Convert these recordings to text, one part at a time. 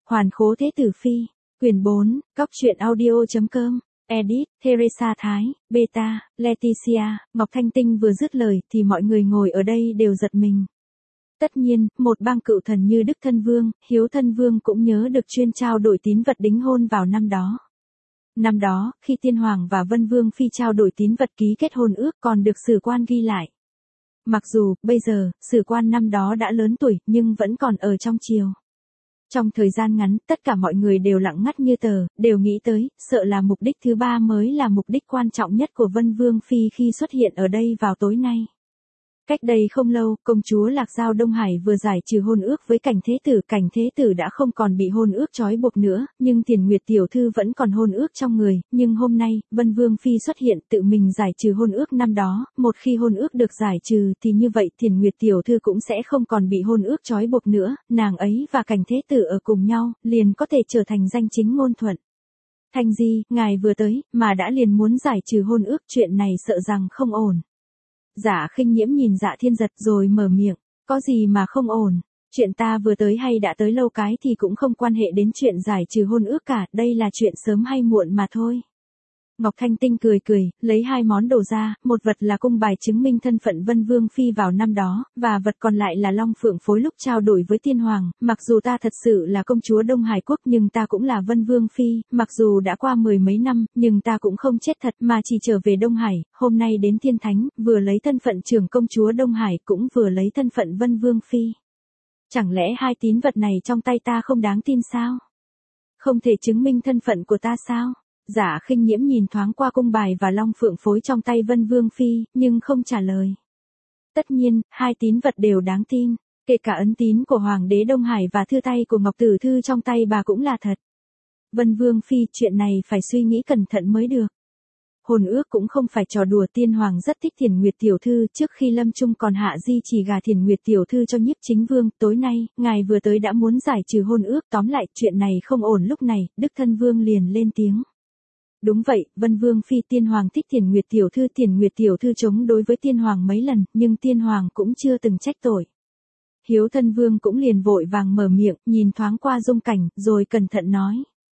Hoàn khố thế tử phi. Quyền 4, Cóc truyện audio.com. Edit, Teresa Thái, Beta, Leticia, Ngọc Thanh Tinh vừa dứt lời thì mọi người ngồi ở đây đều giật mình. Tất nhiên, một bang cựu thần như Đức Thân Vương, Hiếu Thân Vương cũng nhớ được chuyên trao đổi tín vật đính hôn vào năm đó. Năm đó, khi Tiên Hoàng và Vân Vương Phi trao đổi tín vật ký kết hôn ước còn được sử quan ghi lại. Mặc dù, bây giờ, sử quan năm đó đã lớn tuổi nhưng vẫn còn ở trong triều. Trong thời gian ngắn, tất cả mọi người đều lặng ngắt như tờ, đều nghĩ tới, sợ là mục đích thứ ba mới là mục đích quan trọng nhất của Vân Vương Phi khi xuất hiện ở đây vào tối nay. Cách đây không lâu, công chúa Lạc Giao Đông Hải vừa giải trừ hôn ước với Cảnh Thế Tử đã không còn bị hôn ước trói buộc nữa, nhưng Tiền Nguyệt tiểu thư vẫn còn hôn ước trong người, nhưng hôm nay, Vân Vương Phi xuất hiện tự mình giải trừ hôn ước năm đó, một khi hôn ước được giải trừ thì như vậy Tiền Nguyệt tiểu thư cũng sẽ không còn bị hôn ước trói buộc nữa, nàng ấy và Cảnh Thế Tử ở cùng nhau, liền có thể trở thành danh chính ngôn thuận. Thanh Di, ngài vừa tới, mà đã liền muốn giải trừ hôn ước, chuyện này sợ rằng không ổn. Dạ Khinh Nhiễm nhìn Dạ Thiên Giật rồi mở miệng, có gì mà không ổn, chuyện ta vừa tới hay đã tới lâu cái thì cũng không quan hệ đến chuyện giải trừ hôn ước cả, đây là chuyện sớm hay muộn mà thôi. Ngọc Thanh Tinh cười, lấy hai món đồ ra, một vật là cung bài chứng minh thân phận Vân Vương Phi vào năm đó, và vật còn lại là long phượng phối lúc trao đổi với Tiên Hoàng, mặc dù ta thật sự là công chúa Đông Hải Quốc nhưng ta cũng là Vân Vương Phi, mặc dù đã qua 10 mấy năm, nhưng ta cũng không chết thật mà chỉ trở về Đông Hải, hôm nay đến Thiên Thánh, vừa lấy thân phận trưởng công chúa Đông Hải cũng vừa lấy thân phận Vân Vương Phi. Chẳng lẽ hai tín vật này trong tay ta không đáng tin sao? Không thể chứng minh thân phận của ta sao? Dạ Khinh Nhiễm nhìn thoáng qua cung bài và long phượng phối trong tay Vân Vương Phi, nhưng không trả lời. Tất nhiên, hai tín vật đều đáng tin, kể cả ấn tín của Hoàng đế Đông Hải và thư tay của Ngọc Tử Thư trong tay bà cũng là thật. Vân Vương Phi, chuyện này phải suy nghĩ cẩn thận mới được. Hôn ước cũng không phải trò đùa, Tiên Hoàng rất thích Thiền Nguyệt tiểu thư, trước khi lâm chung còn hạ di chỉ gả Thiền Nguyệt tiểu thư cho Nhiếp Chính Vương, tối nay, ngài vừa tới đã muốn giải trừ hôn ước, tóm lại, chuyện này không ổn. Lúc này, Đức Thân Vương liền lên tiếng. Đúng vậy, Vân Vương Phi, Tiên Hoàng thích Tiền Nguyệt tiểu thư chống đối với Tiên Hoàng mấy lần, nhưng Tiên Hoàng cũng chưa từng trách tội. Hiếu Thân Vương cũng liền vội vàng mở miệng, nhìn thoáng qua Dung Cảnh, rồi cẩn thận nói.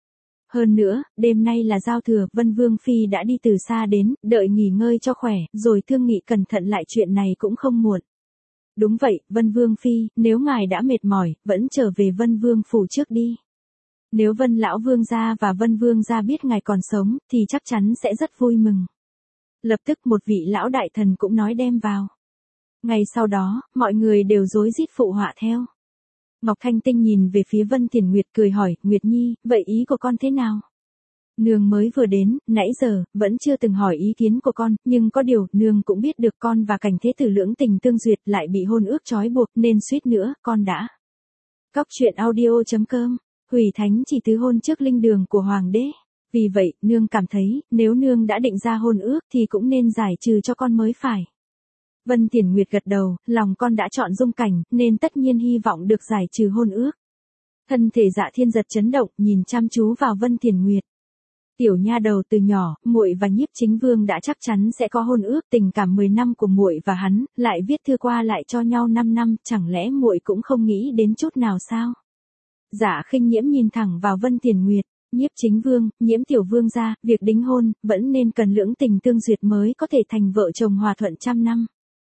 Hơn nữa, đêm nay là giao thừa, Vân Vương Phi đã đi từ xa đến, đợi nghỉ ngơi cho khỏe, rồi thương nghị cẩn thận lại chuyện này cũng không muộn. Đúng vậy, Vân Vương Phi, nếu ngài đã mệt mỏi, vẫn trở về Vân Vương phủ trước đi. Nếu Vân Lão Vương gia và Vân Vương gia biết ngài còn sống, thì chắc chắn sẽ rất vui mừng. Lập tức một vị lão đại thần cũng nói đem vào. Ngày sau đó, mọi người đều rối rít phụ họa theo. Ngọc Thanh Tinh nhìn về phía Vân Tiền Nguyệt cười hỏi, Nguyệt Nhi, vậy ý của con thế nào? Nương mới vừa đến, nãy giờ, vẫn chưa từng hỏi ý kiến của con, nhưng có điều, nương cũng biết được con và Cảnh Thế Tử lưỡng tình tương duyệt lại bị hôn ước trói buộc, nên suýt nữa, con đã. Cóc truyện audio.com. Hủy thánh chỉ tứ hôn trước linh đường của Hoàng đế. Vì vậy, nương cảm thấy, nếu nương đã định ra hôn ước thì cũng nên giải trừ cho con mới phải. Vân Tiền Nguyệt gật đầu, lòng con đã chọn Dung Cảnh, nên tất nhiên hy vọng được giải trừ hôn ước. Thân thể Dạ Thiên Giật chấn động, nhìn chăm chú vào Vân Tiền Nguyệt. Tiểu nha đầu, từ nhỏ, muội và Nhiếp Chính Vương đã chắc chắn sẽ có hôn ước, tình cảm 10 năm của muội và hắn, lại viết thư qua lại cho nhau 5 năm, chẳng lẽ muội cũng không nghĩ đến chút nào sao? Dạ Khinh Nhiễm nhìn thẳng vào Vân Tiền Nguyệt, Nhiếp Chính Vương, Nhiễm tiểu vương gia, việc đính hôn vẫn nên cần lưỡng tình tương duyệt mới có thể thành vợ chồng hòa thuận trăm năm.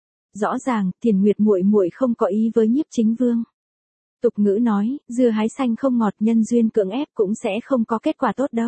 Rõ ràng, Tiền Nguyệt muội không có ý với Nhiếp Chính Vương. Tục ngữ nói, dưa hái xanh không ngọt, nhân duyên cưỡng ép cũng sẽ không có kết quả tốt đâu.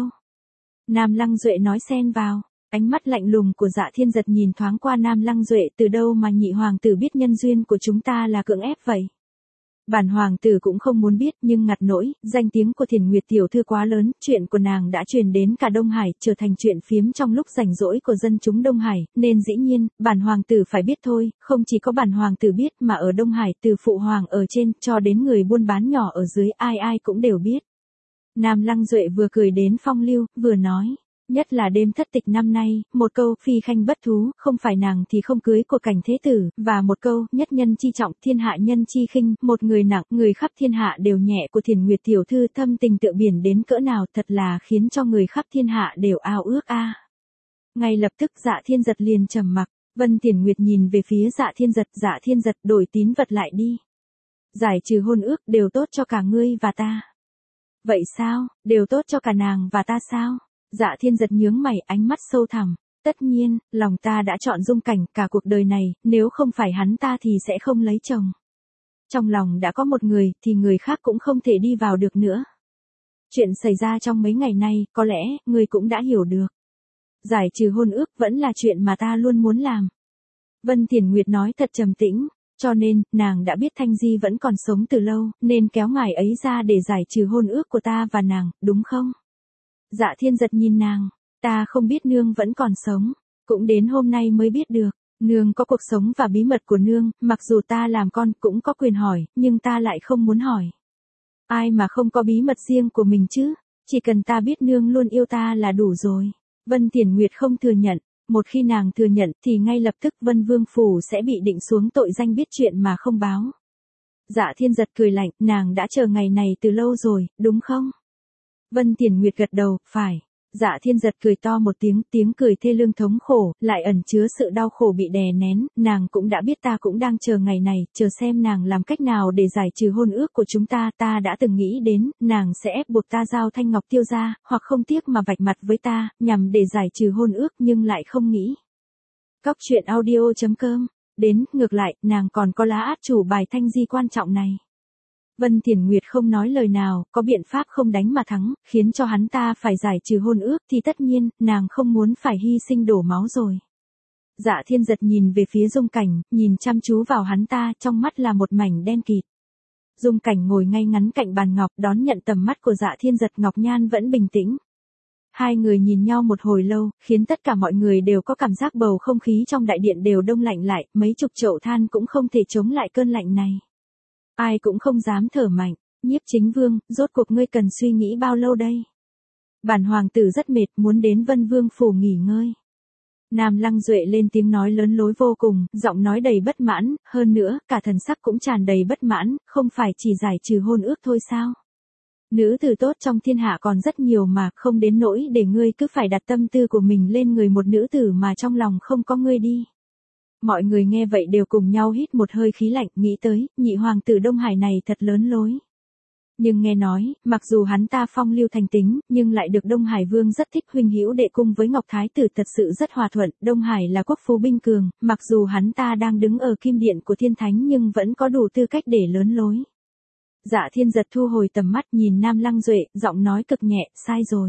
Nam Lăng Duệ nói xen vào, ánh mắt lạnh lùng của Dạ Thiên Giật nhìn thoáng qua Nam Lăng Duệ, từ đâu mà nhị hoàng tử biết nhân duyên của chúng ta là cưỡng ép vậy? Bản hoàng tử cũng không muốn biết, nhưng ngặt nỗi, danh tiếng của Thiền Nguyệt tiểu thư quá lớn, chuyện của nàng đã truyền đến cả Đông Hải, trở thành chuyện phiếm trong lúc rảnh rỗi của dân chúng Đông Hải, nên dĩ nhiên, bản hoàng tử phải biết thôi, không chỉ có bản hoàng tử biết mà ở Đông Hải, từ phụ hoàng ở trên, cho đến người buôn bán nhỏ ở dưới, ai ai cũng đều biết. Nam Lăng Duệ vừa cười đến phong lưu, vừa nói. Nhất là đêm thất tịch năm nay, một câu phi khanh bất thú, không phải nàng thì không cưới của Cảnh Thế Tử, và một câu nhất nhân chi trọng, thiên hạ nhân chi khinh, một người nặng, người khắp thiên hạ đều nhẹ của Thiền Nguyệt tiểu thư, thâm tình tựa biển đến cỡ nào, thật là khiến cho người khắp thiên hạ đều ao ước a. Ngay lập tức Dạ Thiên Giật liền trầm mặc, Vân Tiền Nguyệt nhìn về phía Dạ Thiên Giật đổi tín vật lại đi. Giải trừ hôn ước đều tốt cho cả ngươi và ta. Vậy sao, đều tốt cho cả nàng và ta sao? Dạ Thiên Giật nhướng mày, ánh mắt sâu thẳm. Tất nhiên, lòng ta đã chọn Dung Cảnh cả cuộc đời này, nếu không phải hắn ta thì sẽ không lấy chồng. Trong lòng đã có một người, thì người khác cũng không thể đi vào được nữa. Chuyện xảy ra trong mấy ngày nay, có lẽ, ngươi cũng đã hiểu được. Giải trừ hôn ước vẫn là chuyện mà ta luôn muốn làm. Vân Thiền Nguyệt nói thật trầm tĩnh, cho nên, nàng đã biết Thanh Di vẫn còn sống từ lâu, nên kéo ngài ấy ra để giải trừ hôn ước của ta và nàng, đúng không? Dạ Thiên Giật nhìn nàng, ta không biết nương vẫn còn sống, cũng đến hôm nay mới biết được. Nương có cuộc sống và bí mật của nương, mặc dù ta làm con cũng có quyền hỏi, nhưng ta lại không muốn hỏi. Ai mà không có bí mật riêng của mình chứ, chỉ cần ta biết nương luôn yêu ta là đủ rồi. Vân Thiền Nguyệt không thừa nhận, một khi nàng thừa nhận thì ngay lập tức Vân Vương Phủ sẽ bị định xuống tội danh biết chuyện mà không báo. Dạ Thiên Giật cười lạnh, nàng đã chờ ngày này từ lâu rồi, đúng không? Vân Thiền Nguyệt gật đầu, phải. Dạ Thiên Giật cười to một tiếng, tiếng cười thê lương thống khổ, lại ẩn chứa sự đau khổ bị đè nén, nàng cũng đã biết ta cũng đang chờ ngày này, chờ xem nàng làm cách nào để giải trừ hôn ước của chúng ta, ta đã từng nghĩ đến, nàng sẽ ép buộc ta giao Thanh Ngọc Tiêu ra, hoặc không tiếc mà vạch mặt với ta, nhằm để giải trừ hôn ước nhưng lại không nghĩ. Cóc truyện audio.com, đến, ngược lại, nàng còn có lá át chủ bài Thanh Di quan trọng này. Vân Thiền Nguyệt không nói lời nào, có biện pháp không đánh mà thắng, khiến cho hắn ta phải giải trừ hôn ước thì tất nhiên, nàng không muốn phải hy sinh đổ máu rồi. Dạ Thiên Giật nhìn về phía Dung Cảnh, nhìn chăm chú vào hắn ta, trong mắt là một mảnh đen kịt. Dung Cảnh ngồi ngay ngắn cạnh bàn ngọc, đón nhận tầm mắt của Dạ Thiên Giật, ngọc nhan vẫn bình tĩnh. Hai người nhìn nhau một hồi lâu, khiến tất cả mọi người đều có cảm giác bầu không khí trong đại điện đều đông lạnh lại, mấy chục chậu than cũng không thể chống lại cơn lạnh này. Ai cũng không dám thở mạnh. Nhiếp Chính Vương, rốt cuộc ngươi cần suy nghĩ bao lâu đây? Bản hoàng tử rất mệt, muốn đến Vân Vương Phủ nghỉ ngơi. Nam Lăng Duệ lên tiếng nói lớn lối vô cùng, giọng nói đầy bất mãn, hơn nữa, cả thần sắc cũng tràn đầy bất mãn, không phải chỉ giải trừ hôn ước thôi sao? Nữ tử tốt trong thiên hạ còn rất nhiều mà, không đến nỗi để ngươi cứ phải đặt tâm tư của mình lên người một nữ tử mà trong lòng không có ngươi đi. Mọi người nghe vậy đều cùng nhau hít một hơi khí lạnh, nghĩ tới, nhị hoàng tử Đông Hải này thật lớn lối. Nhưng nghe nói, mặc dù hắn ta phong lưu thành tính, nhưng lại được Đông Hải Vương rất thích, huynh hữu đệ cung với Ngọc Thái tử thật sự rất hòa thuận. Đông Hải là quốc phú binh cường, mặc dù hắn ta đang đứng ở kim điện của thiên thánh nhưng vẫn có đủ tư cách để lớn lối. Dạ Thiên Giật thu hồi tầm mắt nhìn Nam Lăng Duệ, giọng nói cực nhẹ, sai rồi.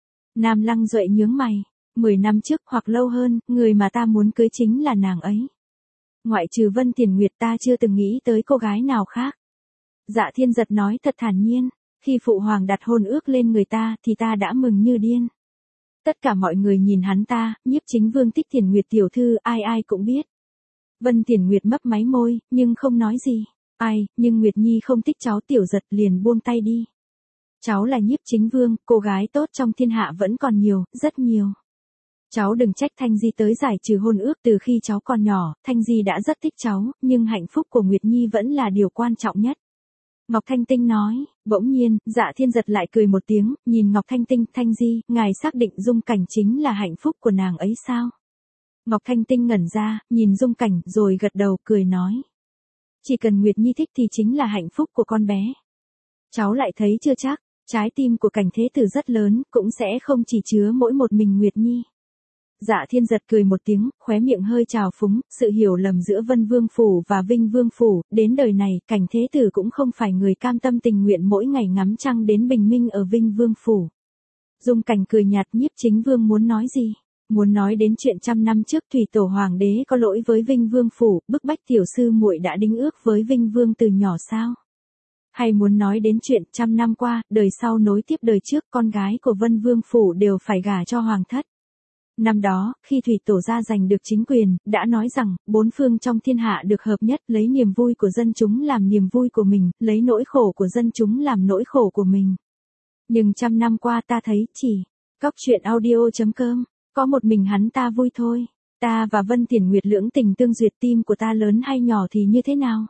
Nam Lăng Duệ nhướng mày. 10 năm trước hoặc lâu hơn, người mà ta muốn cưới chính là nàng ấy. Ngoại trừ Vân Thiền Nguyệt ta chưa từng nghĩ tới cô gái nào khác. Dạ Thiên Giật nói thật thản nhiên, khi phụ hoàng đặt hôn ước lên người ta thì ta đã mừng như điên. Tất cả mọi người nhìn hắn ta, Nhiếp Chính Vương thích Thiền Nguyệt tiểu thư, ai ai cũng biết. Vân Thiền Nguyệt mấp máy môi, nhưng không nói gì. Ai, nhưng Nguyệt Nhi không thích cháu Tiểu Giật liền buông tay đi. Cháu là Nhiếp Chính Vương, cô gái tốt trong thiên hạ vẫn còn nhiều, rất nhiều. Cháu đừng trách Thanh Di tới giải trừ hôn ước, từ khi cháu còn nhỏ, Thanh Di đã rất thích cháu, nhưng hạnh phúc của Nguyệt Nhi vẫn là điều quan trọng nhất. Ngọc Thanh Tinh nói, bỗng nhiên, Dạ Thiên Giật lại cười một tiếng, nhìn Ngọc Thanh Tinh, Thanh Di, ngài xác định Dung Cảnh chính là hạnh phúc của nàng ấy sao? Ngọc Thanh Tinh ngẩn ra, nhìn Dung Cảnh, rồi gật đầu, cười nói. Chỉ cần Nguyệt Nhi thích thì chính là hạnh phúc của con bé. Cháu lại thấy chưa chắc, trái tim của Cảnh Thế Tử rất lớn, cũng sẽ không chỉ chứa mỗi một mình Nguyệt Nhi. Dạ Thiên Giật cười một tiếng, khóe miệng hơi trào phúng, sự hiểu lầm giữa Vân Vương Phủ và Vinh Vương Phủ, đến đời này, Cảnh Thế Tử cũng không phải người cam tâm tình nguyện mỗi ngày ngắm trăng đến bình minh ở Vinh Vương Phủ. Dung Cảnh cười nhạt, Nhiếp Chính Vương muốn nói gì? Muốn nói đến chuyện 100 năm trước Thủy Tổ Hoàng đế có lỗi với Vinh Vương Phủ, bức bách tiểu sư muội đã đính ước với Vinh Vương từ nhỏ sao? Hay muốn nói đến chuyện 100 năm qua, đời sau nối tiếp đời trước, con gái của Vân Vương Phủ đều phải gả cho Hoàng thất. Năm đó, khi Thủy Tổ gia giành được chính quyền, đã nói rằng, bốn phương trong thiên hạ được hợp nhất, lấy niềm vui của dân chúng làm niềm vui của mình, lấy nỗi khổ của dân chúng làm nỗi khổ của mình. Nhưng 100 năm qua ta thấy chỉ, cóc truyện audio.com, có một mình hắn ta vui thôi. Ta và Vân Thiền Nguyệt lưỡng tình tương duyệt, tim của ta lớn hay nhỏ thì như thế nào?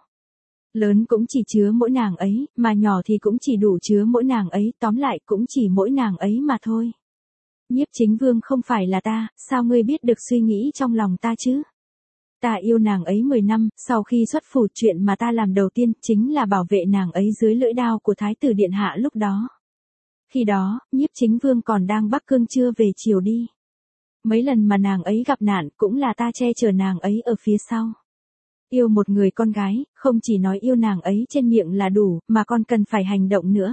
Lớn cũng chỉ chứa mỗi nàng ấy, mà nhỏ thì cũng chỉ đủ chứa mỗi nàng ấy, tóm lại cũng chỉ mỗi nàng ấy mà thôi. Nhiếp Chính Vương không phải là ta, sao ngươi biết được suy nghĩ trong lòng ta chứ? Ta yêu nàng ấy 10 năm, sau khi xuất phủ chuyện mà ta làm đầu tiên chính là bảo vệ nàng ấy dưới lưỡi đao của Thái tử Điện Hạ lúc đó. Khi đó, Nhiếp Chính Vương còn đang Bắc Cương chưa về chiều đi. Mấy lần mà nàng ấy gặp nạn cũng là ta che chở nàng ấy ở phía sau. Yêu một người con gái, không chỉ nói yêu nàng ấy trên miệng là đủ, mà còn cần phải hành động nữa.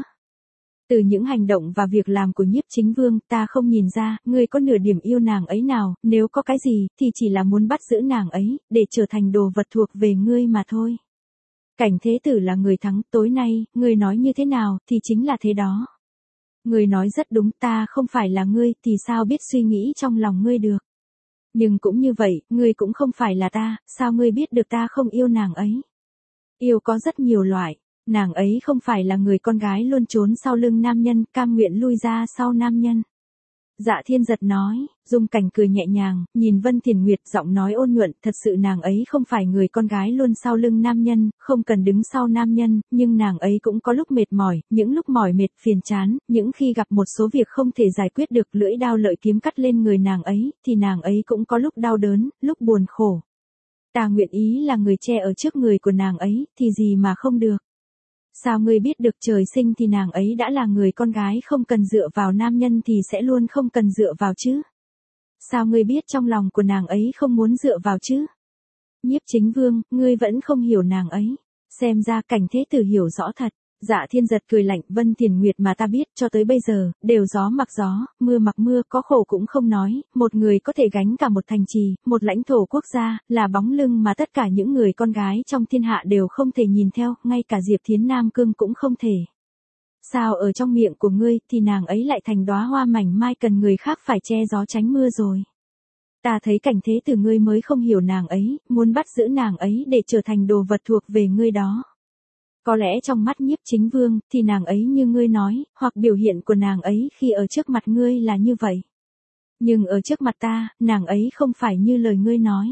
Từ những hành động và việc làm của Nhiếp Chính Vương, ta không nhìn ra, ngươi có nửa điểm yêu nàng ấy nào, nếu có cái gì, thì chỉ là muốn bắt giữ nàng ấy, để trở thành đồ vật thuộc về ngươi mà thôi. Cảnh Thế Tử là người thắng, tối nay, ngươi nói như thế nào, thì chính là thế đó. Ngươi nói rất đúng, ta không phải là ngươi, thì sao biết suy nghĩ trong lòng ngươi được. Nhưng cũng như vậy, ngươi cũng không phải là ta, sao ngươi biết được ta không yêu nàng ấy. Yêu có rất nhiều loại, nàng ấy không phải là người con gái luôn trốn sau lưng nam nhân, cam nguyện lui ra sau nam nhân. Dạ Thiên Giật nói, Dung Cảnh cười nhẹ nhàng, nhìn Vân Thiền Nguyệt giọng nói ôn nhuận, thật sự nàng ấy không phải người con gái luôn sau lưng nam nhân, không cần đứng sau nam nhân, nhưng nàng ấy cũng có lúc mệt mỏi, những lúc mỏi mệt phiền chán, những khi gặp một số việc không thể giải quyết được lưỡi đao lợi kiếm cắt lên người nàng ấy, thì nàng ấy cũng có lúc đau đớn, lúc buồn khổ. Ta nguyện ý là người che ở trước người của nàng ấy, thì gì mà không được. Sao ngươi biết được trời sinh thì nàng ấy đã là người con gái không cần dựa vào nam nhân thì sẽ luôn không cần dựa vào chứ? Sao ngươi biết trong lòng của nàng ấy không muốn dựa vào chứ? Nhiếp Chính Vương, ngươi vẫn không hiểu nàng ấy. Xem ra Cảnh Thế Tử hiểu rõ thật. Dạ Thiên Giật cười lạnh, Vân Thiền Nguyệt mà ta biết cho tới bây giờ, đều gió mặc gió, mưa mặc mưa, có khổ cũng không nói, một người có thể gánh cả một thành trì, một lãnh thổ quốc gia, là bóng lưng mà tất cả những người con gái trong thiên hạ đều không thể nhìn theo, ngay cả Diệp Thiến Nam Cương cũng không thể. Sao ở trong miệng của ngươi, thì nàng ấy lại thành đóa hoa mảnh mai cần người khác phải che gió tránh mưa rồi. Ta thấy Cảnh Thế Tử ngươi mới không hiểu nàng ấy, muốn bắt giữ nàng ấy để trở thành đồ vật thuộc về ngươi đó. Có lẽ trong mắt Nhiếp Chính Vương, thì nàng ấy như ngươi nói, hoặc biểu hiện của nàng ấy khi ở trước mặt ngươi là như vậy. Nhưng ở trước mặt ta, nàng ấy không phải như lời ngươi nói.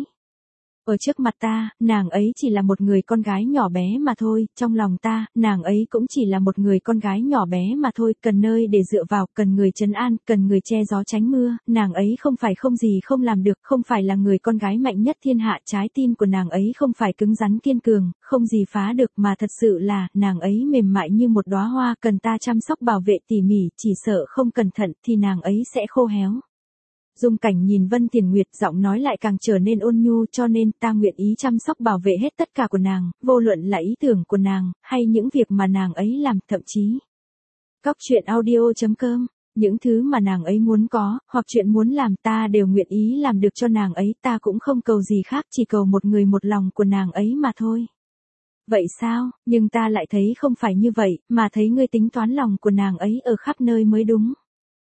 Ở trước mặt ta, nàng ấy chỉ là một người con gái nhỏ bé mà thôi, trong lòng ta, nàng ấy cũng chỉ là một người con gái nhỏ bé mà thôi, cần nơi để dựa vào, cần người trấn an, cần người che gió tránh mưa, nàng ấy không phải không gì không làm được, không phải là người con gái mạnh nhất thiên hạ, trái tim của nàng ấy không phải cứng rắn kiên cường, không gì phá được mà thật sự là, nàng ấy mềm mại như một đóa hoa, cần ta chăm sóc bảo vệ tỉ mỉ, chỉ sợ không cẩn thận thì nàng ấy sẽ khô héo. Dung Cảnh nhìn Vân Thiền Nguyệt, giọng nói lại càng trở nên ôn nhu, cho nên ta nguyện ý chăm sóc bảo vệ hết tất cả của nàng, vô luận là ý tưởng của nàng, hay những việc mà nàng ấy làm, thậm chí. Cóc truyện audio.com, những thứ mà nàng ấy muốn có, hoặc chuyện muốn làm ta đều nguyện ý làm được cho nàng ấy, ta cũng không cầu gì khác, chỉ cầu một người một lòng của nàng ấy mà thôi. Vậy sao, nhưng ta lại thấy không phải như vậy, mà thấy ngươi tính toán lòng của nàng ấy ở khắp nơi mới đúng.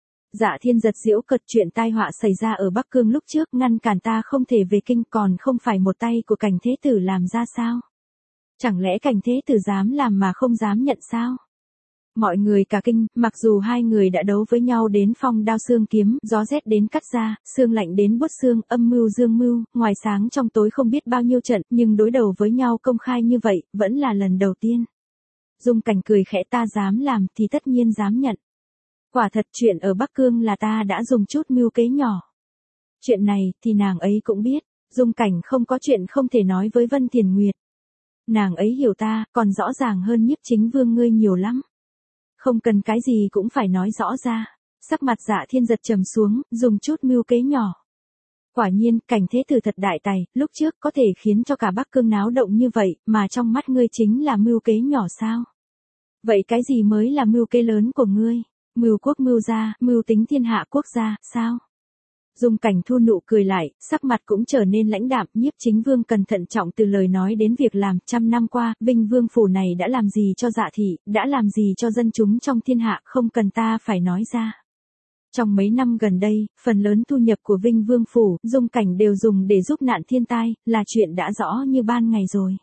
Dạ Thiên Giật giễu cợt, chuyện tai họa xảy ra ở Bắc Cương lúc trước ngăn cản ta không thể về kinh, còn không phải một tay của Cảnh Thế Tử làm ra sao? Chẳng lẽ Cảnh Thế Tử dám làm mà không dám nhận sao? Mọi người cả kinh, mặc dù hai người đã đấu với nhau đến phong đao xương kiếm, gió rét đến cắt da, xương lạnh đến buốt xương, âm mưu dương mưu, ngoài sáng trong tối không biết bao nhiêu trận, nhưng đối đầu với nhau công khai như vậy, vẫn là lần đầu tiên. Dung Cảnh cười khẽ, ta dám làm thì tất nhiên dám nhận. Quả thật chuyện ở Bắc Cương là ta đã dùng chút mưu kế nhỏ. Chuyện này thì nàng ấy cũng biết, Dung Cảnh không có chuyện không thể nói với Vân Thiền Nguyệt. Nàng ấy hiểu ta, còn rõ ràng hơn Nhiếp Chính Vương ngươi nhiều lắm. Không cần cái gì cũng phải nói rõ ra. Sắc mặt Dạ Thiên Giật trầm xuống, dùng chút mưu kế nhỏ. Quả nhiên, Cảnh Thế Tử thật đại tài, lúc trước có thể khiến cho cả Bắc Cương náo động như vậy, mà trong mắt ngươi chính là mưu kế nhỏ sao? Vậy cái gì mới là mưu kế lớn của ngươi? Mưu quốc mưu gia, mưu tính thiên hạ quốc gia, sao? Dung Cảnh thu nụ cười lại, sắc mặt cũng trở nên lãnh đạm, Nhiếp Chính Vương cần thận trọng từ lời nói đến việc làm, 100 năm qua, Vinh Vương phủ này đã làm gì cho Dạ thị, đã làm gì cho dân chúng trong thiên hạ, không cần ta phải nói ra. Trong mấy năm gần đây, phần lớn thu nhập của Vinh Vương phủ, Dung Cảnh đều dùng để giúp nạn thiên tai, là chuyện đã rõ như ban ngày rồi.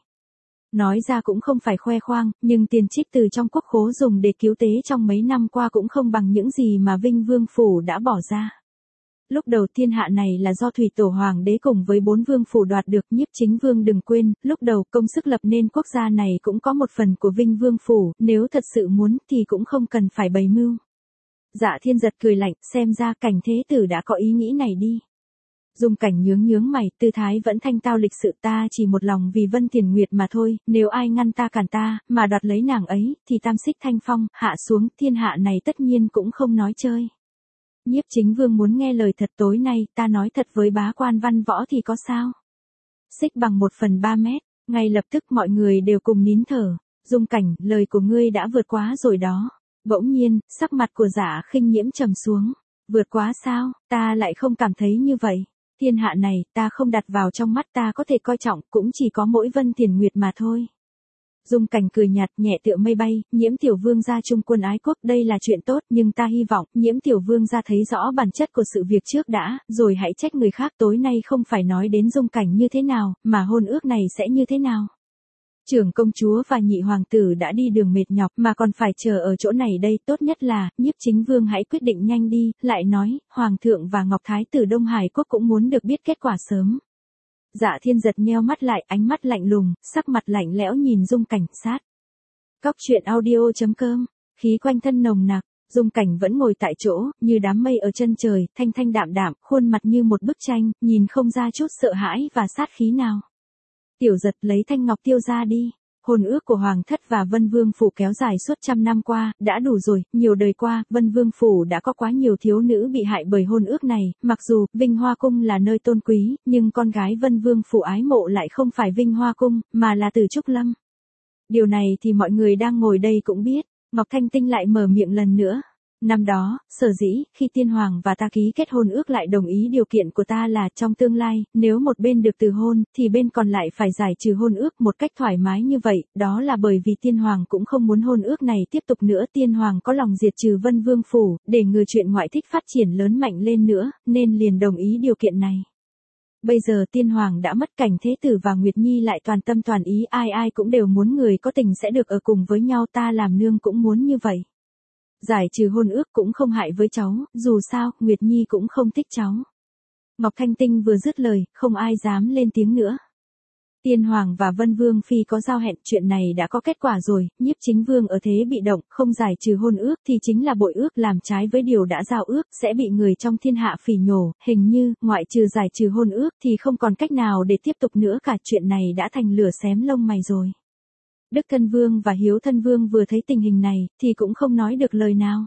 Nói ra cũng không phải khoe khoang, nhưng tiền trích từ trong quốc khố dùng để cứu tế trong mấy năm qua cũng không bằng những gì mà Vinh Vương phủ đã bỏ ra. Lúc đầu thiên hạ này là do Thủy Tổ Hoàng đế cùng với 4 vương phủ đoạt được, Nhiếp Chính Vương đừng quên, lúc đầu công sức lập nên quốc gia này cũng có một phần của Vinh Vương phủ, nếu thật sự muốn thì cũng không cần phải bày mưu. Dạ Thiên Giật cười lạnh, xem ra Cảnh Thế Tử đã có ý nghĩ này đi. Dung Cảnh nhướng mày, tư thái vẫn thanh tao lịch sự, ta chỉ một lòng vì Vân Thiền Nguyệt mà thôi, nếu ai ngăn ta cản ta, mà đoạt lấy nàng ấy, thì tam xích thanh phong, hạ xuống, thiên hạ này tất nhiên cũng không nói chơi. Nhiếp Chính Vương muốn nghe lời thật, tối nay, ta nói thật với bá quan văn võ thì có sao? Xích bằng 1/3 mét, ngay lập tức mọi người đều cùng nín thở. Dung Cảnh, lời của ngươi đã vượt quá rồi đó. Bỗng nhiên, sắc mặt của Dạ Khinh Nhiễm trầm xuống. Vượt quá sao, ta lại không cảm thấy như vậy. Thiên hạ này, ta không đặt vào trong mắt, ta có thể coi trọng, cũng chỉ có mỗi Vân Thiền Nguyệt mà thôi. Dung Cảnh cười nhạt, nhẹ tựa mây bay, Nhiễm tiểu vương gia trung quân ái quốc, đây là chuyện tốt, nhưng ta hy vọng, Nhiễm tiểu vương gia thấy rõ bản chất của sự việc trước đã, rồi hãy trách người khác. Tối nay không phải nói đến Dung Cảnh như thế nào, mà hôn ước này sẽ như thế nào. Trưởng công chúa và nhị hoàng tử đã đi đường mệt nhọc mà còn phải chờ ở chỗ này đây, tốt nhất là, Nhiếp Chính Vương hãy quyết định nhanh đi, lại nói, Hoàng thượng và Ngọc Thái tử Đông Hải Quốc cũng muốn được biết kết quả sớm. Dạ Thiên giật nheo mắt lại, ánh mắt lạnh lùng, sắc mặt lạnh lẽo nhìn Dung Cảnh sát. Cóc truyện audio.com, khí quanh thân nồng nặc, Dung Cảnh vẫn ngồi tại chỗ, như đám mây ở chân trời, thanh thanh đạm đạm, khuôn mặt như một bức tranh, nhìn không ra chút sợ hãi và sát khí nào. Tiểu Giật, lấy thanh ngọc tiêu ra đi. Hôn ước của Hoàng thất và Vân Vương phủ kéo dài suốt 100 năm qua, đã đủ rồi, nhiều đời qua, Vân Vương phủ đã có quá nhiều thiếu nữ bị hại bởi hôn ước này, mặc dù Vinh Hoa cung là nơi tôn quý, nhưng con gái Vân Vương phủ ái mộ lại không phải Vinh Hoa cung, mà là Từ Trúc Lâm. Điều này thì mọi người đang ngồi đây cũng biết. Ngọc Thanh Tinh lại mở miệng lần nữa. Năm đó, sở dĩ, khi tiên hoàng và ta ký kết hôn ước lại đồng ý điều kiện của ta là trong tương lai, nếu một bên được từ hôn, thì bên còn lại phải giải trừ hôn ước một cách thoải mái như vậy, đó là bởi vì tiên hoàng cũng không muốn hôn ước này tiếp tục nữa. Tiên hoàng có lòng diệt trừ Vân Vương phủ, để ngừa chuyện ngoại thích phát triển lớn mạnh lên nữa, nên liền đồng ý điều kiện này. Bây giờ tiên hoàng đã mất, Cảnh Thế Tử và Nguyệt Nhi lại toàn tâm toàn ý, ai ai cũng đều muốn người có tình sẽ được ở cùng với nhau, ta làm nương cũng muốn như vậy. Giải trừ hôn ước cũng không hại với cháu, dù sao, Nguyệt Nhi cũng không thích cháu. Ngọc Thanh Tinh vừa dứt lời, không ai dám lên tiếng nữa. Tiên Hoàng và Vân Vương Phi có giao hẹn, chuyện này đã có kết quả rồi, Nhiếp Chính Vương ở thế bị động, không giải trừ hôn ước thì chính là bội ước, làm trái với điều đã giao ước, sẽ bị người trong thiên hạ phỉ nhổ, hình như, ngoại trừ giải trừ hôn ước thì không còn cách nào để tiếp tục nữa cả, chuyện này đã thành lửa xém lông mày rồi. Đức Thân Vương và Hiếu Thân Vương vừa thấy tình hình này, thì cũng không nói được lời nào.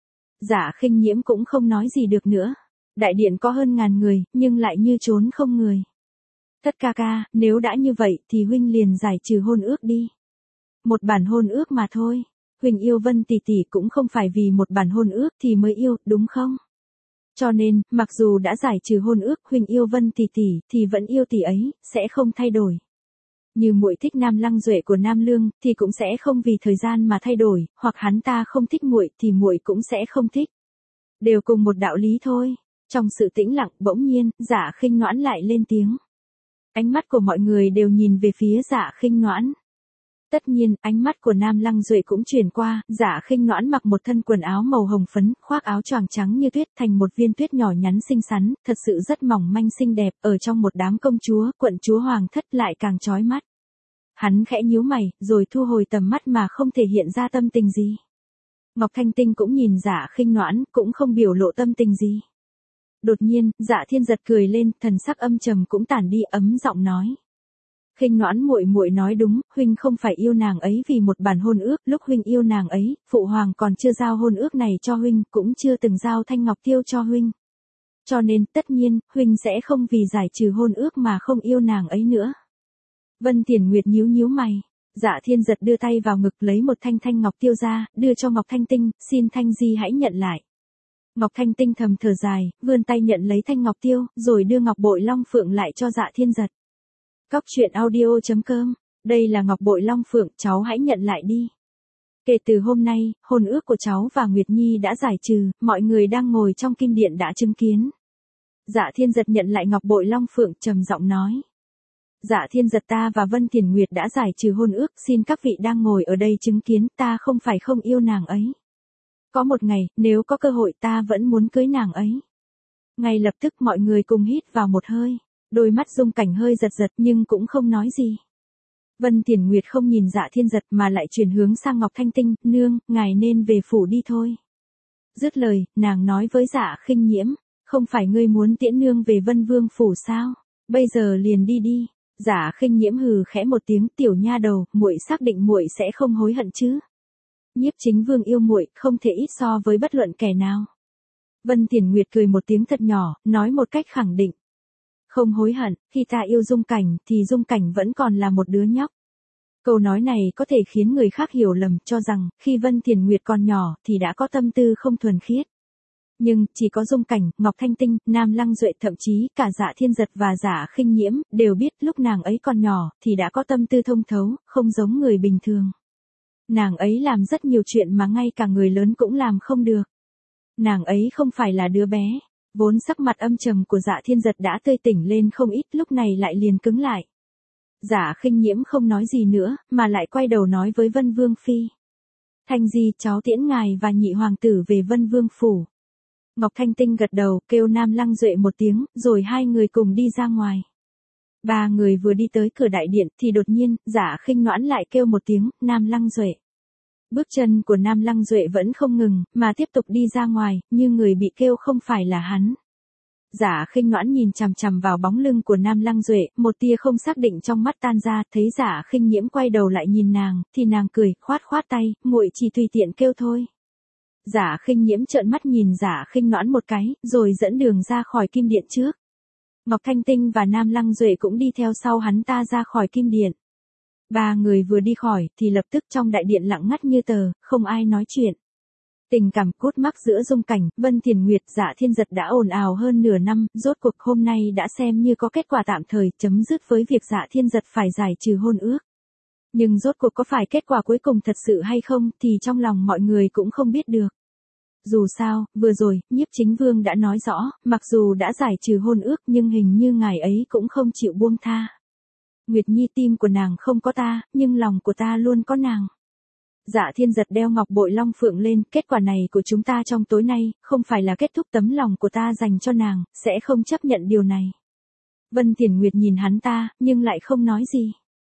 Dạ Khinh Nhiễm cũng không nói gì được nữa. Đại điện có hơn 1000 người, nhưng lại như trốn không người. Thất ca ca, nếu đã như vậy thì huynh liền giải trừ hôn ước đi. Một bản hôn ước mà thôi. Huynh yêu Vân tỷ tỷ cũng không phải vì một bản hôn ước thì mới yêu, đúng không? Cho nên, mặc dù đã giải trừ hôn ước, huynh yêu Vân tỷ tỷ thì vẫn yêu tỷ ấy, sẽ không thay đổi. Như muội thích Nam Lăng Duệ của Nam Lương, thì cũng sẽ không vì thời gian mà thay đổi, hoặc hắn ta không thích muội thì muội cũng sẽ không thích. Đều cùng một đạo lý thôi. Trong sự tĩnh lặng, bỗng nhiên, Dạ Khinh Noãn lại lên tiếng. Ánh mắt của mọi người đều nhìn về phía Dạ Khinh Noãn. Tất nhiên, ánh mắt của Nam Lăng Duệ cũng chuyển qua, Dạ Khinh Noãn mặc một thân quần áo màu hồng phấn, khoác áo choàng trắng như tuyết, thành một viên tuyết nhỏ nhắn xinh xắn, thật sự rất mỏng manh xinh đẹp, ở trong một đám công chúa, quận chúa hoàng thất lại càng chói mắt. Hắn khẽ nhíu mày, rồi thu hồi tầm mắt mà không thể hiện ra tâm tình gì. Ngọc Thanh Tinh cũng nhìn Dạ Khinh Noãn, cũng không biểu lộ tâm tình gì. Đột nhiên, Dạ Thiên giật cười lên, thần sắc âm trầm cũng tản đi, ấm giọng nói. Khinh Noãn muội muội nói đúng, huynh không phải yêu nàng ấy vì một bản hôn ước, lúc huynh yêu nàng ấy, phụ hoàng còn chưa giao hôn ước này cho huynh, cũng chưa từng giao thanh ngọc tiêu cho huynh. Cho nên, tất nhiên, huynh sẽ không vì giải trừ hôn ước mà không yêu nàng ấy nữa. Vân Thiền Nguyệt nhíu mày. Dạ Thiên giật đưa tay vào ngực lấy một thanh ngọc tiêu ra, đưa cho Ngọc Thanh Tinh, xin Thanh Di hãy nhận lại. Ngọc Thanh Tinh thầm thở dài, vươn tay nhận lấy thanh ngọc tiêu, rồi đưa ngọc bội long phượng lại cho Dạ Thiên giật. Cóc truyện audio.com, đây là ngọc bội long phượng, cháu hãy nhận lại đi. Kể từ hôm nay, hôn ước của cháu và Nguyệt Nhi đã giải trừ, mọi người đang ngồi trong kim điện đã chứng kiến. Dạ Thiên giật nhận lại ngọc bội long phượng, trầm giọng nói. Dạ Thiên giật, ta và Vân Thiền Nguyệt đã giải trừ hôn ước, xin các vị đang ngồi ở đây chứng kiến, ta không phải không yêu nàng ấy. Có một ngày, nếu có cơ hội ta vẫn muốn cưới nàng ấy. Ngay lập tức mọi người cùng hít vào một hơi, đôi mắt Dung Cảnh hơi giật nhưng cũng không nói gì. Vân Thiền Nguyệt không nhìn Dạ Thiên giật mà lại chuyển hướng sang Ngọc Thanh Tinh, nương, ngài nên về phủ đi thôi. Dứt lời, nàng nói với Dạ Khinh Nhiễm, Không phải ngươi muốn tiễn nương về Vân Vương phủ sao? Bây giờ liền đi đi. Giả Khinh Nhiễm hừ khẽ một tiếng, tiểu nha đầu, muội xác định muội sẽ không hối hận chứ? Nhiếp Chính Vương yêu muội, không thể ít so với bất luận kẻ nào. Vân Tiền Nguyệt cười một tiếng thật nhỏ, nói một cách khẳng định. Không hối hận, khi ta yêu Dung Cảnh thì Dung Cảnh vẫn còn là một đứa nhóc. Câu nói này có thể khiến người khác hiểu lầm cho rằng khi Vân Tiền Nguyệt còn nhỏ thì đã có tâm tư không thuần khiết. Nhưng chỉ có Dung Cảnh, Ngọc Thanh Tinh, Nam Lăng Duệ thậm chí cả Dạ Thiên Giật và Giả Khinh Nhiễm đều biết lúc nàng ấy còn nhỏ thì đã có tâm tư thông thấu, không giống người bình thường. Nàng ấy làm rất nhiều chuyện mà ngay cả người lớn cũng làm không được. Nàng ấy không phải là đứa bé. Vốn sắc mặt âm trầm của Dạ Thiên Giật đã tươi tỉnh lên không ít, lúc này lại liền cứng lại. Giả Khinh Nhiễm không nói gì nữa, mà lại quay đầu nói với Vân Vương Phi. Thanh Di, cháu tiễn ngài và nhị hoàng tử về Vân Vương phủ. Ngọc Thanh Tinh gật đầu, kêu Nam Lăng Duệ một tiếng, rồi hai người cùng đi ra ngoài. Ba người vừa đi tới cửa đại điện thì đột nhiên, Giả Khinh Noãn lại kêu một tiếng, Nam Lăng Duệ. Bước chân của Nam Lăng Duệ vẫn không ngừng, mà tiếp tục đi ra ngoài, như người bị kêu không phải là hắn. Giả Khinh Noãn nhìn chằm chằm vào bóng lưng của Nam Lăng Duệ, một tia không xác định trong mắt tan ra, thấy Giả Khinh Nhiễm quay đầu lại nhìn nàng, thì nàng cười, khoát khoát tay, muội chỉ tùy tiện kêu thôi. Giả Khinh Nhiễm trợn mắt nhìn Giả Khinh Noãn một cái, rồi dẫn đường ra khỏi kim điện trước. Ngọc Thanh Tinh và Nam Lăng Duệ cũng đi theo sau hắn ta ra khỏi kim điện. Ba người vừa đi khỏi, thì lập tức trong đại điện lặng ngắt như tờ, không ai nói chuyện. Tình cảm cốt mắc giữa Dung Cảnh, Vân Tiền Nguyệt, Dạ Thiên Giật đã ồn ào hơn nửa năm, rốt cuộc hôm nay đã xem như có kết quả tạm thời, chấm dứt với việc Dạ Thiên Giật phải giải trừ hôn ước. Nhưng rốt cuộc có phải kết quả cuối cùng thật sự hay không, thì trong lòng mọi người cũng không biết được. Dù sao, vừa rồi, Nhiếp Chính Vương đã nói rõ, mặc dù đã giải trừ hôn ước nhưng hình như ngài ấy cũng không chịu buông tha. Nguyệt Nhi, tim của nàng không có ta, nhưng lòng của ta luôn có nàng. Dạ Thiên Giật đeo ngọc bội long phượng lên, kết quả này của chúng ta trong tối nay, không phải là kết thúc tấm lòng của ta dành cho nàng, sẽ không chấp nhận điều này. Vân Tiền Nguyệt nhìn hắn ta, nhưng lại không nói gì.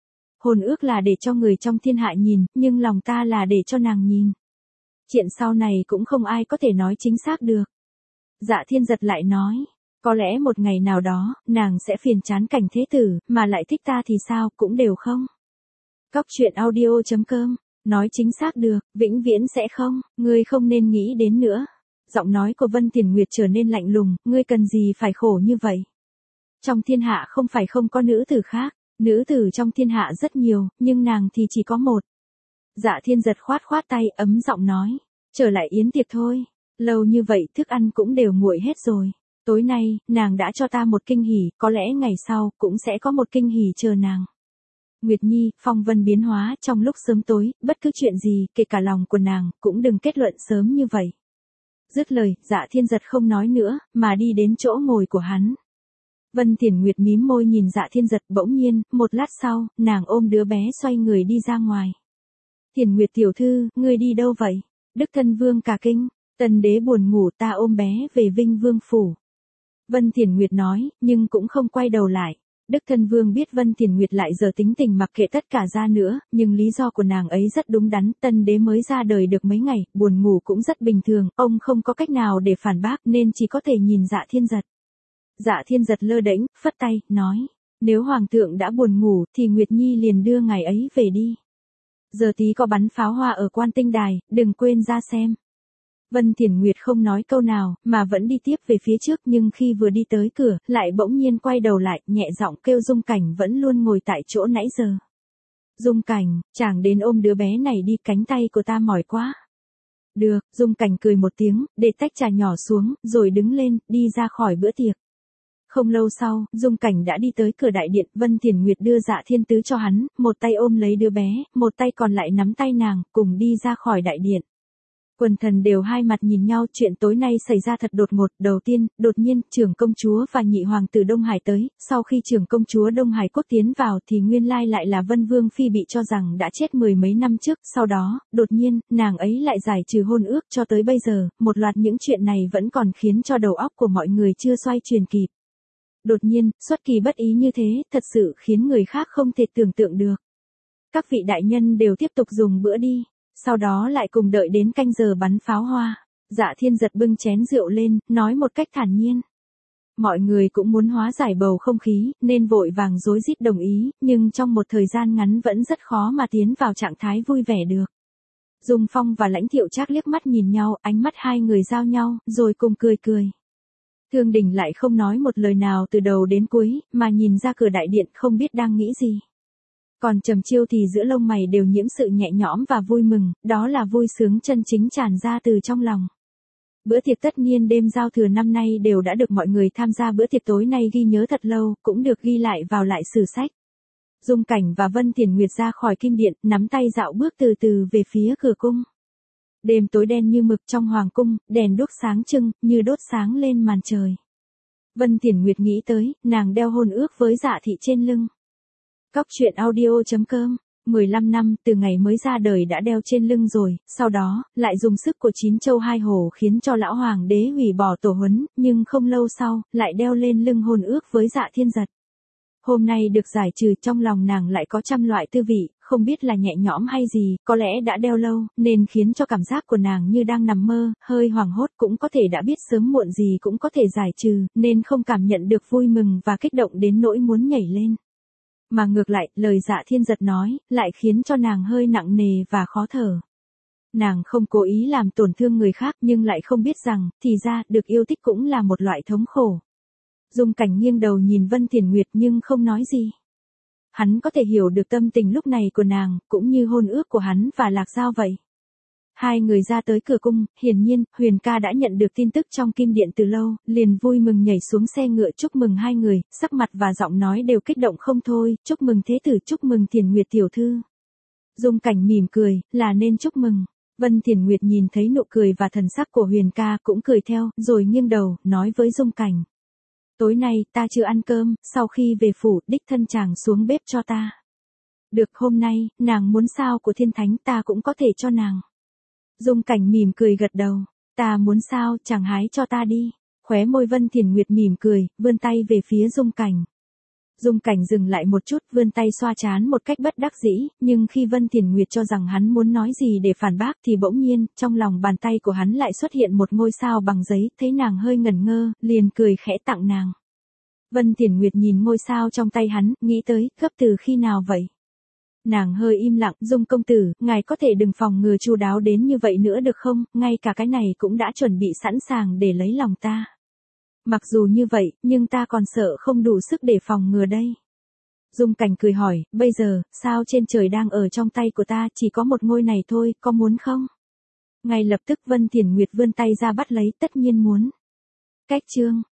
Hôn ước là để cho người trong thiên hạ nhìn, nhưng lòng ta là để cho nàng nhìn. Chuyện sau này cũng không ai có thể nói chính xác được. Dạ Thiên Giật lại nói, có lẽ một ngày nào đó, nàng sẽ phiền chán Cảnh Thế Tử, mà lại thích ta thì sao, cũng đều không. Cóc truyện audio.com, nói chính xác được, vĩnh viễn sẽ không, ngươi không nên nghĩ đến nữa. Giọng nói của Vân Tiền Nguyệt trở nên lạnh lùng, ngươi cần gì phải khổ như vậy. Trong thiên hạ không phải không có nữ tử khác, nữ tử trong thiên hạ rất nhiều, nhưng nàng thì chỉ có một. Dạ Thiên Giật khoát khoát tay, ấm giọng nói, trở lại yến tiệc thôi, lâu như vậy thức ăn cũng đều nguội hết rồi. Tối nay, nàng đã cho ta một kinh hỉ, có lẽ ngày sau, cũng sẽ có một kinh hỉ chờ nàng. Nguyệt Nhi, phong vân biến hóa trong lúc sớm tối, bất cứ chuyện gì, kể cả lòng của nàng, cũng đừng kết luận sớm như vậy. Dứt lời, Dạ Thiên Giật không nói nữa, mà đi đến chỗ ngồi của hắn. Vân Tiền Nguyệt mím môi nhìn Dạ Thiên Giật, bỗng nhiên, một lát sau, nàng ôm đứa bé xoay người đi ra ngoài. Tiền Nguyệt tiểu thư, ngươi đi đâu vậy? Đức Thân Vương cả kinh, Tần đế buồn ngủ, ta ôm bé về Vinh Vương phủ. Vân Tiền Nguyệt nói, nhưng cũng không quay đầu lại. Đức Thân Vương biết Vân Tiền Nguyệt lại giờ tính tình mặc kệ tất cả ra nữa, nhưng lý do của nàng ấy rất đúng đắn, Tân đế mới ra đời được mấy ngày, buồn ngủ cũng rất bình thường, ông không có cách nào để phản bác nên chỉ có thể nhìn Dạ Thiên Giật. Dạ Thiên Giật lơ đễnh, phất tay, nói, nếu Hoàng thượng đã buồn ngủ thì Nguyệt Nhi liền đưa ngài ấy về đi. Giờ tí có bắn pháo hoa ở Quan Tinh Đài, đừng quên ra xem. Vân Tiền Nguyệt không nói câu nào, mà vẫn đi tiếp về phía trước, nhưng khi vừa đi tới cửa, lại bỗng nhiên quay đầu lại, nhẹ giọng kêu Dung Cảnh vẫn luôn ngồi tại chỗ nãy giờ. Dung Cảnh, chàng đến ôm đứa bé này đi, cánh tay của ta mỏi quá. Được, Dung Cảnh cười một tiếng, để tách trà nhỏ xuống, rồi đứng lên, đi ra khỏi bữa tiệc. Không lâu sau, Dung Cảnh đã đi tới cửa đại điện, Vân Tiền Nguyệt đưa Dạ Thiên Tứ cho hắn, một tay ôm lấy đứa bé, một tay còn lại nắm tay nàng, cùng đi ra khỏi đại điện. Quần thần đều hai mặt nhìn nhau, chuyện tối nay xảy ra thật đột ngột. Đầu tiên, đột nhiên, trưởng công chúa và nhị hoàng tử Đông Hải tới, sau khi trưởng công chúa Đông Hải Quốc tiến vào thì nguyên lai lại là Vân Vương Phi bị cho rằng đã chết mười mấy năm trước, sau đó, đột nhiên, nàng ấy lại giải trừ hôn ước cho tới bây giờ, một loạt những chuyện này vẫn còn khiến cho đầu óc của mọi người chưa xoay chuyển kịp. Đột nhiên, xuất kỳ bất ý như thế, thật sự khiến người khác không thể tưởng tượng được. Các vị đại nhân đều tiếp tục dùng bữa đi. Sau đó lại cùng đợi đến canh giờ bắn pháo hoa. Dạ Thiên Giật bưng chén rượu lên, nói một cách thản nhiên. Mọi người cũng muốn hóa giải bầu không khí, nên vội vàng rối rít đồng ý, nhưng trong một thời gian ngắn vẫn rất khó mà tiến vào trạng thái vui vẻ được. Dung Phong và Lãnh Thiệu Trác liếc mắt nhìn nhau, ánh mắt hai người giao nhau, rồi cùng cười cười. Thương Đình lại không nói một lời nào từ đầu đến cuối, mà nhìn ra cửa đại điện không biết đang nghĩ gì. Còn Trầm Chiêu thì giữa lông mày đều nhiễm sự nhẹ nhõm và vui mừng, đó là vui sướng chân chính tràn ra từ trong lòng. Bữa tiệc tất niên đêm giao thừa năm nay đều đã được mọi người tham gia, bữa tiệc tối nay ghi nhớ thật lâu, cũng được ghi lại vào lại sử sách. Dung Cảnh và Vân Thiền Nguyệt ra khỏi kim điện, nắm tay dạo bước từ từ về phía cửa cung. Đêm tối đen như mực trong hoàng cung, đèn đuốc sáng trưng, như đốt sáng lên màn trời. Vân Thiền Nguyệt nghĩ tới, nàng đeo hôn ước với Dạ Thị trên lưng. Cóc truyện audio.com 15 năm từ ngày mới ra đời đã đeo trên lưng rồi, sau đó, lại dùng sức của 9 châu 2 hổ khiến cho lão hoàng đế hủy bỏ tổ huấn, nhưng không lâu sau, lại đeo lên lưng hôn ước với Dạ Thiên Giật. Hôm nay được giải trừ, trong lòng nàng lại có trăm loại tư vị, không biết là nhẹ nhõm hay gì, có lẽ đã đeo lâu, nên khiến cho cảm giác của nàng như đang nằm mơ, hơi hoảng hốt, cũng có thể đã biết sớm muộn gì cũng có thể giải trừ, nên không cảm nhận được vui mừng và kích động đến nỗi muốn nhảy lên. Mà ngược lại, lời Dạ Thiên Giật nói, lại khiến cho nàng hơi nặng nề và khó thở. Nàng không cố ý làm tổn thương người khác, nhưng lại không biết rằng, thì ra, được yêu thích cũng là một loại thống khổ. Dung Cảnh nghiêng đầu nhìn Vân Thiền Nguyệt nhưng không nói gì. Hắn có thể hiểu được tâm tình lúc này của nàng, cũng như hôn ước của hắn và Lạc Giao vậy. Hai người ra tới cửa cung, hiển nhiên, Huyền ca đã nhận được tin tức trong kim điện từ lâu, liền vui mừng nhảy xuống xe ngựa chúc mừng hai người, sắc mặt và giọng nói đều kích động không thôi, chúc mừng thế tử, chúc mừng Thiền Nguyệt tiểu thư. Dung Cảnh mỉm cười, là nên chúc mừng. Vân Thiền Nguyệt nhìn thấy nụ cười và thần sắc của Huyền ca cũng cười theo, rồi nghiêng đầu, nói với Dung Cảnh. Tối nay, ta chưa ăn cơm, sau khi về phủ, đích thân chàng xuống bếp cho ta. Được, hôm nay, nàng muốn sao của thiên thánh ta cũng có thể cho nàng. Dung Cảnh mỉm cười gật đầu, ta muốn sao, chàng hái cho ta đi. Khóe môi Vân Thiền Nguyệt mỉm cười, vươn tay về phía Dung Cảnh. Dung Cảnh dừng lại một chút, vươn tay xoa trán một cách bất đắc dĩ, nhưng khi Vân Thiền Nguyệt cho rằng hắn muốn nói gì để phản bác thì bỗng nhiên, trong lòng bàn tay của hắn lại xuất hiện một ngôi sao bằng giấy, thấy nàng hơi ngẩn ngơ, liền cười khẽ tặng nàng. Vân Thiền Nguyệt nhìn ngôi sao trong tay hắn, nghĩ tới, gấp từ khi nào vậy? Nàng hơi im lặng, Dung công tử, ngài có thể đừng phòng ngừa chu đáo đến như vậy nữa được không, ngay cả cái này cũng đã chuẩn bị sẵn sàng để lấy lòng ta. Mặc dù như vậy, nhưng ta còn sợ không đủ sức để phòng ngừa đây. Dung Cảnh cười hỏi, bây giờ, sao trên trời đang ở trong tay của ta, chỉ có một ngôi này thôi, có muốn không? Ngay lập tức Vân Thiền Nguyệt vươn tay ra bắt lấy, tất nhiên muốn. Cách chương